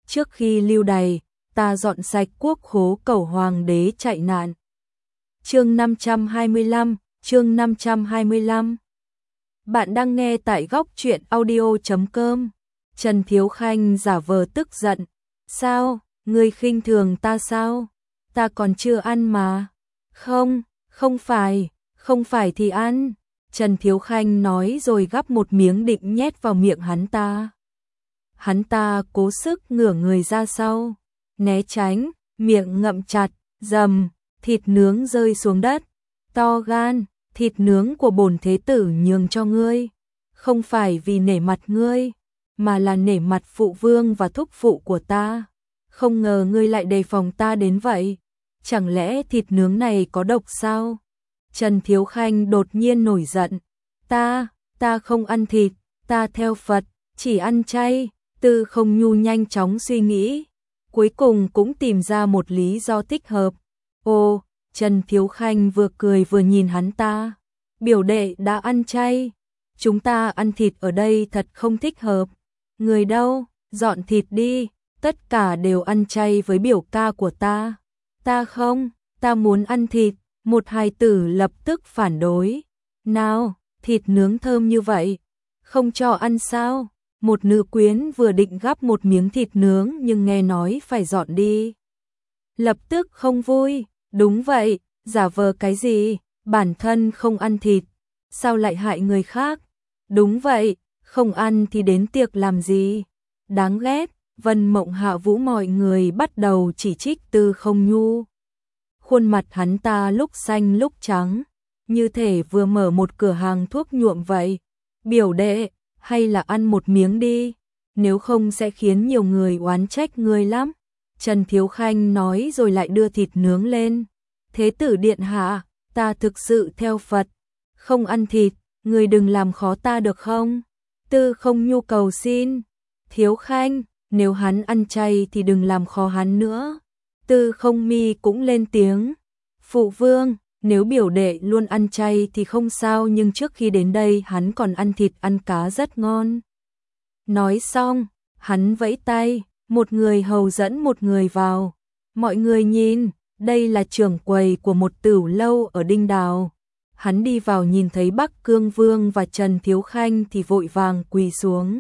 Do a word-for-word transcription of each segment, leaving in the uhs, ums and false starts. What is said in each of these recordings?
trước khi lưu đày, ta dọn sạch quốc khố cầu hoàng đế chạy nạn. Chương năm trăm hai mươi lăm, chương năm trăm hai mươi lăm. Bạn đang nghe tại góc truyện audio chấm com. Trần Thiếu Khanh giả vờ tức giận. Sao, ngươi khinh thường ta sao? Ta còn chưa ăn mà. Không, không phải, không phải thì ăn. Trần Thiếu Khanh nói rồi gắp một miếng định nhét vào miệng hắn ta. Hắn ta cố sức ngửa người ra sau, né tránh, miệng ngậm chặt, rầm, thịt nướng rơi xuống đất. To gan, thịt nướng của bổn thế tử nhường cho ngươi, không phải vì nể mặt ngươi, mà là nể mặt phụ vương và thúc phụ của ta. Không ngờ ngươi lại đề phòng ta đến vậy. Chẳng lẽ thịt nướng này có độc sao? Trần Thiếu Khanh đột nhiên nổi giận. Ta, ta không ăn thịt, ta theo Phật, chỉ ăn chay. Tư Không Nhu nhanh chóng suy nghĩ, cuối cùng cũng tìm ra một lý do thích hợp. Ồ, Trần Thiếu Khanh vừa cười vừa nhìn hắn ta. Biểu đệ đã ăn chay, chúng ta ăn thịt ở đây thật không thích hợp. Người đâu, dọn thịt đi, tất cả đều ăn chay với biểu ca của ta. Ta không, ta muốn ăn thịt. Một hài tử lập tức phản đối. Nào, thịt nướng thơm như vậy, không cho ăn sao? Một nữ quyến vừa định gắp một miếng thịt nướng nhưng nghe nói phải dọn đi. Lập tức không vui, đúng vậy, giả vờ cái gì, bản thân không ăn thịt, sao lại hại người khác? Đúng vậy, không ăn thì đến tiệc làm gì? Đáng ghét. Vân Mộng Hạ Vũ mọi người bắt đầu chỉ trích Tư Không Nhu. Khuôn mặt hắn ta lúc xanh lúc trắng, như thể vừa mở một cửa hàng thuốc nhuộm vậy. Biểu đệ, hay là ăn một miếng đi, nếu không sẽ khiến nhiều người oán trách ngươi lắm. Trần Thiếu Khanh nói rồi lại đưa thịt nướng lên. Thế tử điện hạ, ta thực sự theo Phật, không ăn thịt, ngươi đừng làm khó ta được không? Tư Không Nhu cầu xin. Thiếu Khanh, nếu hắn ăn chay thì đừng làm khó hắn nữa. Tư Không Mi cũng lên tiếng. Phụ vương, nếu biểu đệ luôn ăn chay thì không sao, nhưng trước khi đến đây hắn còn ăn thịt ăn cá rất ngon. Nói xong, hắn vẫy tay, một người hầu dẫn một người vào. Mọi người nhìn, đây là trưởng quầy của một tửu lâu ở Đinh Đào. Hắn đi vào nhìn thấy Bắc Cương Vương và Trần Thiếu Khanh thì vội vàng quỳ xuống.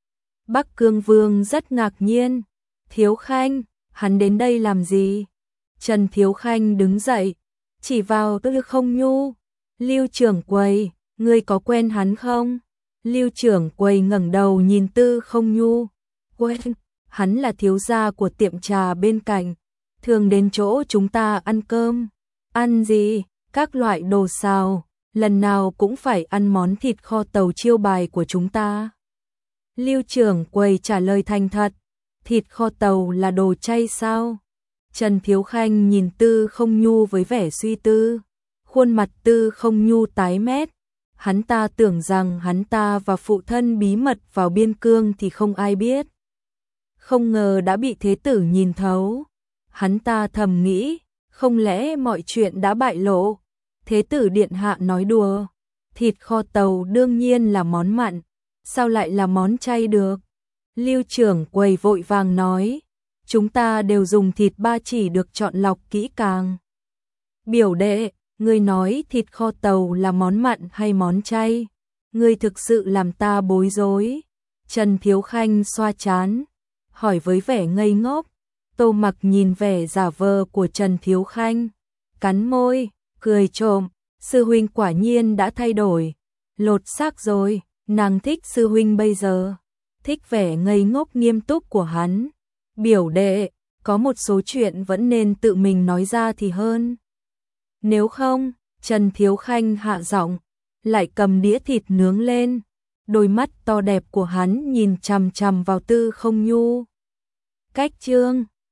Bắc Cương Vương rất ngạc nhiên. Thiếu Khanh, hắn đến đây làm gì? Trần Thiếu Khanh đứng dậy, chỉ vào Tư Không Nhu. Lưu trưởng quầy, ngươi có quen hắn không? Lưu trưởng quầy ngẩng đầu nhìn Tư Không Nhu. Quen, hắn là thiếu gia của tiệm trà bên cạnh, thường đến chỗ chúng ta ăn cơm. Ăn gì? Các loại đồ xào, lần nào cũng phải ăn món thịt kho tàu chiêu bài của chúng ta. Lưu trưởng quầy trả lời thành thật. Thịt kho tàu là đồ chay sao? Trần Thiếu Khanh nhìn Tư Không Nhu với vẻ suy tư. Khuôn mặt Tư Không Nhu tái mét. Hắn ta tưởng rằng hắn ta và phụ thân bí mật vào biên cương thì không ai biết. Không ngờ đã bị thế tử nhìn thấu. Hắn ta thầm nghĩ, không lẽ mọi chuyện đã bại lộ? Thế tử điện hạ nói đùa. Thịt kho tàu đương nhiên là món mặn, sao lại là món chay được? Lưu trưởng quầy vội vàng nói, chúng ta đều dùng thịt ba chỉ được chọn lọc kỹ càng. Biểu đệ, ngươi nói thịt kho tàu là món mặn hay món chay? Ngươi thực sự làm ta bối rối. Trần Thiếu Khanh xoa trán, hỏi với vẻ ngây ngốc. Tô Mặc nhìn vẻ giả vờ của Trần Thiếu Khanh, cắn môi, cười trộm. Sư huynh quả nhiên đã thay đổi, lột xác rồi. Nàng thích sư huynh bây giờ, thích vẻ ngây ngốc nghiêm túc của hắn. Biểu đệ, có một số chuyện vẫn nên tự mình nói ra thì hơn. Nếu không, Trần Thiếu Khanh hạ giọng, lại cầm đĩa thịt nướng lên. Đôi mắt to đẹp của hắn nhìn chằm chằm vào Tư Không Nhu. Cách chương